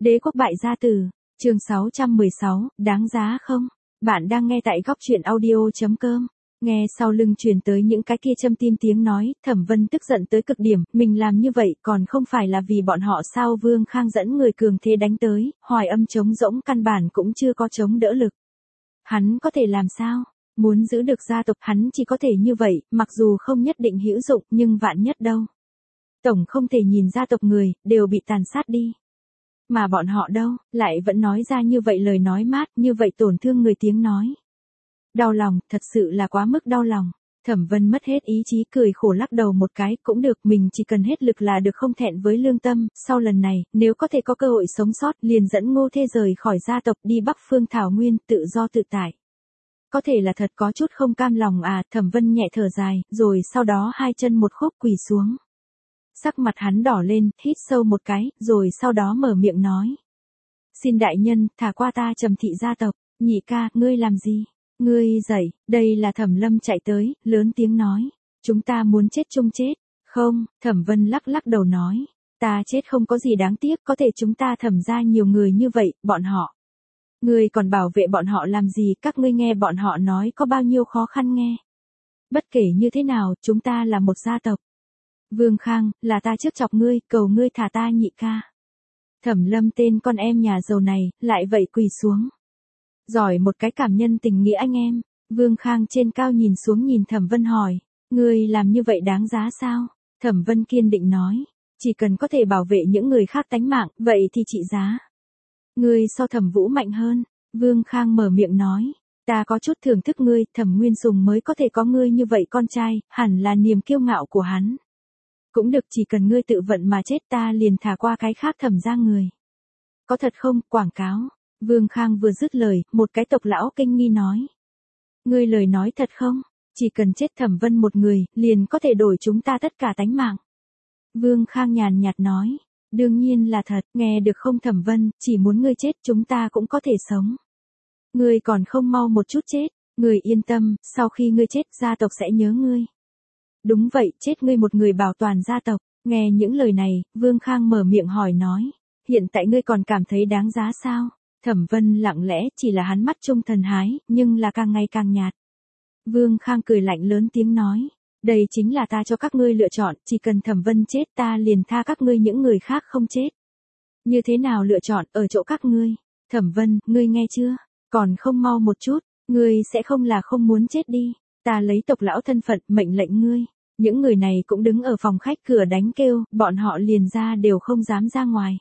Đế quốc bại gia tử, chương 616, đáng giá không? Bạn đang nghe tại góc truyện audio.com. Nghe sau lưng truyền tới những cái kia châm tim tiếng nói, Thẩm Vân tức giận tới cực điểm, mình làm như vậy còn không phải là vì bọn họ sao? Vương Khang dẫn người cường thế đánh tới, Hoài Âm trống rỗng căn bản cũng chưa có chống đỡ lực. Hắn có thể làm sao? Muốn giữ được gia tộc hắn chỉ có thể như vậy, mặc dù không nhất định hữu dụng nhưng vạn nhất đâu. Tổng không thể nhìn gia tộc người, đều bị tàn sát đi. Mà bọn họ đâu, lại vẫn nói ra như vậy lời nói mát, như vậy tổn thương người tiếng nói. Đau lòng, thật sự là quá mức đau lòng. Thẩm Vân mất hết ý chí cười khổ lắc đầu một cái, cũng được, mình chỉ cần hết lực là được, không thẹn với lương tâm, sau lần này, nếu có thể có cơ hội sống sót, liền dẫn Ngô Thê rời khỏi gia tộc đi Bắc Phương Thảo Nguyên, tự do tự tại. Có thể là thật có chút không cam lòng à? Thẩm Vân nhẹ thở dài, rồi sau đó hai chân một khúc quỳ xuống. Sắc mặt hắn đỏ lên, hít sâu một cái, rồi sau đó mở miệng nói. Xin đại nhân, thả qua ta Trầm thị gia tộc. Nhị ca, ngươi làm gì? Ngươi dậy, đây là Thẩm Lâm chạy tới, lớn tiếng nói. Chúng ta muốn chết chung chết. Không, Thẩm Vân lắc lắc đầu nói. Ta chết không có gì đáng tiếc, có thể chúng ta Thẩm ra nhiều người như vậy, bọn họ. Ngươi còn bảo vệ bọn họ làm gì? Các ngươi nghe bọn họ nói có bao nhiêu khó khăn nghe. Bất kể như thế nào, chúng ta là một gia tộc. Vương Khang, là ta trước chọc ngươi, cầu ngươi thả ta nhị ca. Thẩm Lâm tên con em nhà giàu này, lại vậy quỳ xuống. Giỏi một cái cảm nhân tình nghĩa anh em. Vương Khang trên cao nhìn xuống nhìn Thẩm Vân hỏi. Ngươi làm như vậy đáng giá sao? Thẩm Vân kiên định nói. Chỉ cần có thể bảo vệ những người khác tánh mạng, vậy thì trị giá. Ngươi so Thẩm Vũ mạnh hơn. Vương Khang mở miệng nói. Ta có chút thưởng thức ngươi, Thẩm Nguyên Sùng mới có thể có ngươi như vậy con trai, hẳn là niềm kiêu ngạo của hắn. Cũng được, chỉ cần ngươi tự vận mà chết ta liền thả qua cái khác Thẩm ra người. Có thật không? Quảng cáo. Vương Khang vừa dứt lời, một cái tộc lão kinh nghi nói. Ngươi lời nói thật không? Chỉ cần chết Thẩm Vân một người, liền có thể đổi chúng ta tất cả tánh mạng. Vương Khang nhàn nhạt nói. Đương nhiên là thật, nghe được không Thẩm Vân, chỉ muốn ngươi chết chúng ta cũng có thể sống. Ngươi còn không mau một chút chết, ngươi yên tâm, sau khi ngươi chết gia tộc sẽ nhớ ngươi. Đúng vậy, chết ngươi một người bảo toàn gia tộc. Nghe những lời này, Vương Khang mở miệng hỏi nói. Hiện tại ngươi còn cảm thấy đáng giá sao? Thẩm Vân lặng lẽ, chỉ là hắn mắt trung thần hái, nhưng là càng ngày càng nhạt. Vương Khang cười lạnh lớn tiếng nói. Đây chính là ta cho các ngươi lựa chọn, chỉ cần Thẩm Vân chết ta liền tha các ngươi, những người khác không chết. Như thế nào lựa chọn, ở chỗ các ngươi. Thẩm Vân, ngươi nghe chưa? Còn không mau một chút, ngươi sẽ không là không muốn chết đi. Ta lấy tộc lão thân phận mệnh lệnh ngươi. Những người này cũng đứng ở phòng khách cửa đánh kêu, bọn họ liền ra đều không dám ra ngoài.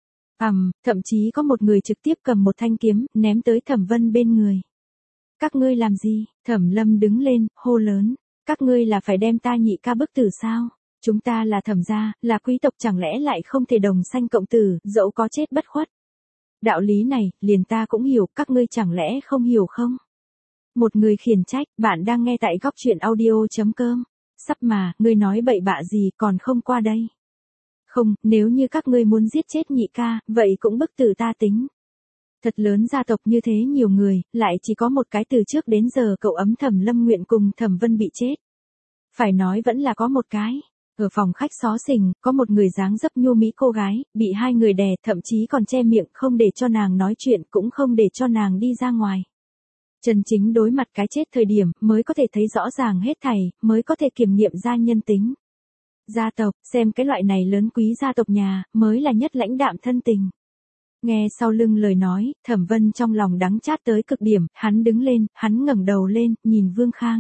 Thậm chí có một người trực tiếp cầm một thanh kiếm, ném tới Thẩm Vân bên người. Các ngươi làm gì? Thẩm Lâm đứng lên, hô lớn. Các ngươi là phải đem ta nhị ca bức tử sao? Chúng ta là Thẩm gia, là quý tộc, chẳng lẽ lại không thể đồng sanh cộng tử, dẫu có chết bất khuất. Đạo lý này, liền ta cũng hiểu, các ngươi chẳng lẽ không hiểu không? Một người khiển trách, bạn đang nghe tại góc truyện audio.com. Sắp mà, ngươi nói bậy bạ gì còn không qua đây. Không, nếu như các ngươi muốn giết chết nhị ca, vậy cũng bức tử ta tính. Thật lớn gia tộc như thế nhiều người, lại chỉ có một cái từ trước đến giờ cậu ấm Thẩm Lâm nguyện cùng Thẩm Vân bị chết. Phải nói vẫn là có một cái. Ở phòng khách xó xỉnh, có một người dáng dấp nhu mỹ cô gái, bị hai người đè, thậm chí còn che miệng, không để cho nàng nói chuyện, cũng không để cho nàng đi ra ngoài. Chân chính đối mặt cái chết thời điểm, mới có thể thấy rõ ràng hết thảy, mới có thể kiểm nghiệm ra nhân tính. Gia tộc, xem cái loại này lớn quý gia tộc nhà, mới là nhất lãnh đạm thân tình. Nghe sau lưng lời nói, Thẩm Vân trong lòng đắng chát tới cực điểm, hắn đứng lên, hắn ngẩng đầu lên, nhìn Vương Khang.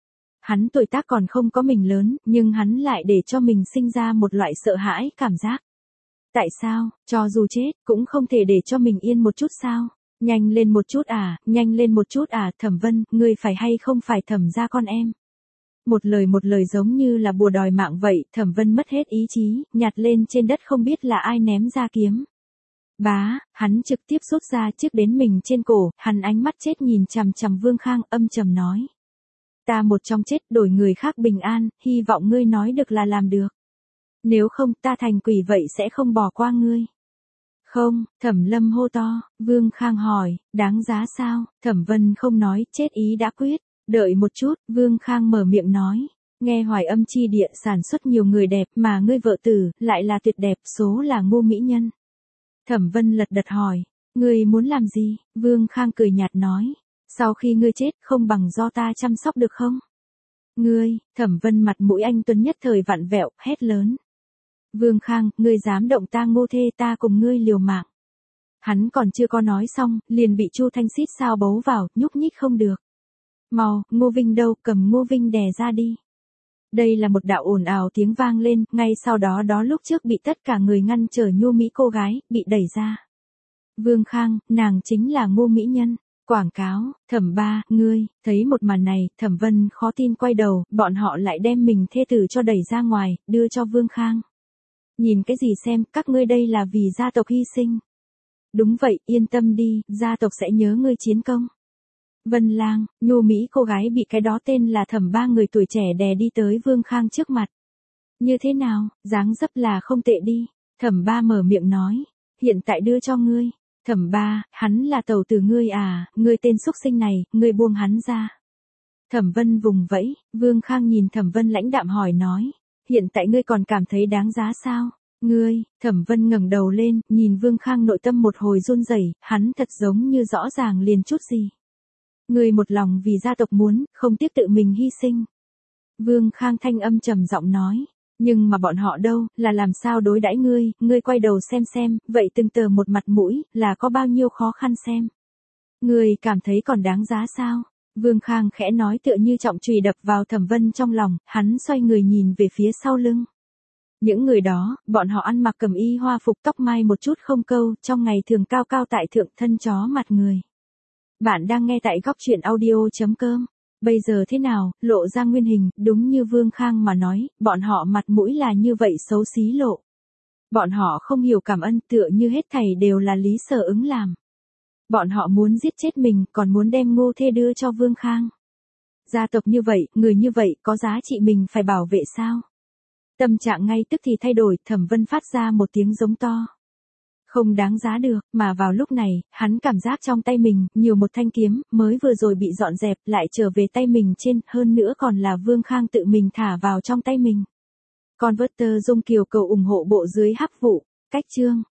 Hắn tuổi tác còn không có mình lớn, nhưng hắn lại để cho mình sinh ra một loại sợ hãi cảm giác. Tại sao, cho dù chết, cũng không thể để cho mình yên một chút sao? Nhanh lên một chút à, nhanh lên một chút à, Thẩm Vân, ngươi phải hay không phải Thẩm gia con em? Một lời giống như là bùa đòi mạng vậy, Thẩm Vân mất hết ý chí, nhặt lên trên đất không biết là ai ném ra kiếm. Bá, hắn trực tiếp rút ra trước đến mình trên cổ, hắn ánh mắt chết nhìn chằm chằm Vương Khang, âm trầm nói. Ta một trong chết đổi người khác bình an, hy vọng ngươi nói được là làm được. Nếu không ta thành quỷ vậy sẽ không bỏ qua ngươi. Không, Thẩm Lâm hô to, Vương Khang hỏi, đáng giá sao? Thẩm Vân không nói, chết ý đã quyết. Đợi một chút, Vương Khang mở miệng nói. Nghe Hoài Âm chi địa sản xuất nhiều người đẹp mà ngươi vợ tử, lại là tuyệt đẹp, số là Ngô mỹ nhân. Thẩm Vân lật đật hỏi, ngươi muốn làm gì? Vương Khang cười nhạt nói, sau khi ngươi chết không bằng do ta chăm sóc được không? Ngươi, Thẩm Vân mặt mũi anh tuấn nhất thời vặn vẹo, hét lớn. Vương Khang, ngươi dám động ta Ngô thê, ta cùng ngươi liều mạng. Hắn còn chưa có nói xong, liền bị Chu Thanh xít sao bấu vào, nhúc nhích không được. Mau, Ngô Vinh đâu, cầm Ngô Vinh đè ra đi. Đây là một đạo ồn ào tiếng vang lên, ngay sau đó lúc trước bị tất cả người ngăn trở nhu mỹ cô gái, bị đẩy ra. Vương Khang, nàng chính là Ngô Mỹ Nhân. Quảng cáo, Thẩm ba, ngươi, thấy một màn này, Thẩm Vân khó tin quay đầu, bọn họ lại đem mình thê tử cho đẩy ra ngoài, đưa cho Vương Khang. Nhìn cái gì xem, các ngươi đây là vì gia tộc hy sinh. Đúng vậy, yên tâm đi, gia tộc sẽ nhớ ngươi chiến công. Vân Lang, nhu mỹ cô gái bị cái đó tên là Thẩm ba người tuổi trẻ đè đi tới Vương Khang trước mặt. Như thế nào, dáng dấp là không tệ đi. Thẩm ba mở miệng nói, hiện tại đưa cho ngươi. Thẩm ba, hắn là tẩu tử ngươi à, ngươi tên xúc sinh này, ngươi buông hắn ra. Thẩm Vân vùng vẫy, Vương Khang nhìn Thẩm Vân lãnh đạm hỏi nói, hiện tại ngươi còn cảm thấy đáng giá sao? Ngươi, Thẩm Vân ngẩng đầu lên, nhìn Vương Khang nội tâm một hồi run rẩy, hắn thật giống như rõ ràng liền chút gì. Ngươi một lòng vì gia tộc muốn, không tiếc tự mình hy sinh. Vương Khang thanh âm trầm giọng nói, nhưng mà bọn họ đâu, là làm sao đối đãi ngươi quay đầu xem, vậy từng tờ một mặt mũi, là có bao nhiêu khó khăn xem. Ngươi cảm thấy còn đáng giá sao? Vương Khang khẽ nói tựa như trọng chùy đập vào Thẩm Vân trong lòng, hắn xoay người nhìn về phía sau lưng. Những người đó, bọn họ ăn mặc cẩm y hoa phục tóc mai một chút không câu, trong ngày thường cao cao tại thượng thân chó mặt người. Bạn đang nghe tại góc truyện audio.com. Bây giờ thế nào, lộ ra nguyên hình, đúng như Vương Khang mà nói, bọn họ mặt mũi là như vậy xấu xí lộ. Bọn họ không hiểu cảm ơn tựa như hết thảy đều là Lý Sở Ứng làm. Bọn họ muốn giết chết mình, còn muốn đem Ngô thê đưa cho Vương Khang. Gia tộc như vậy, người như vậy, có giá trị mình phải bảo vệ sao? Tâm trạng ngay tức thì thay đổi, Thẩm Vân phát ra một tiếng giống to. Không đáng giá được, mà vào lúc này, hắn cảm giác trong tay mình, nhiều một thanh kiếm, mới vừa rồi bị dọn dẹp, lại trở về tay mình trên, hơn nữa còn là Vương Khang tự mình thả vào trong tay mình. Converter Dung Kiều cầu ủng hộ bộ dưới hấp vụ, cách chương.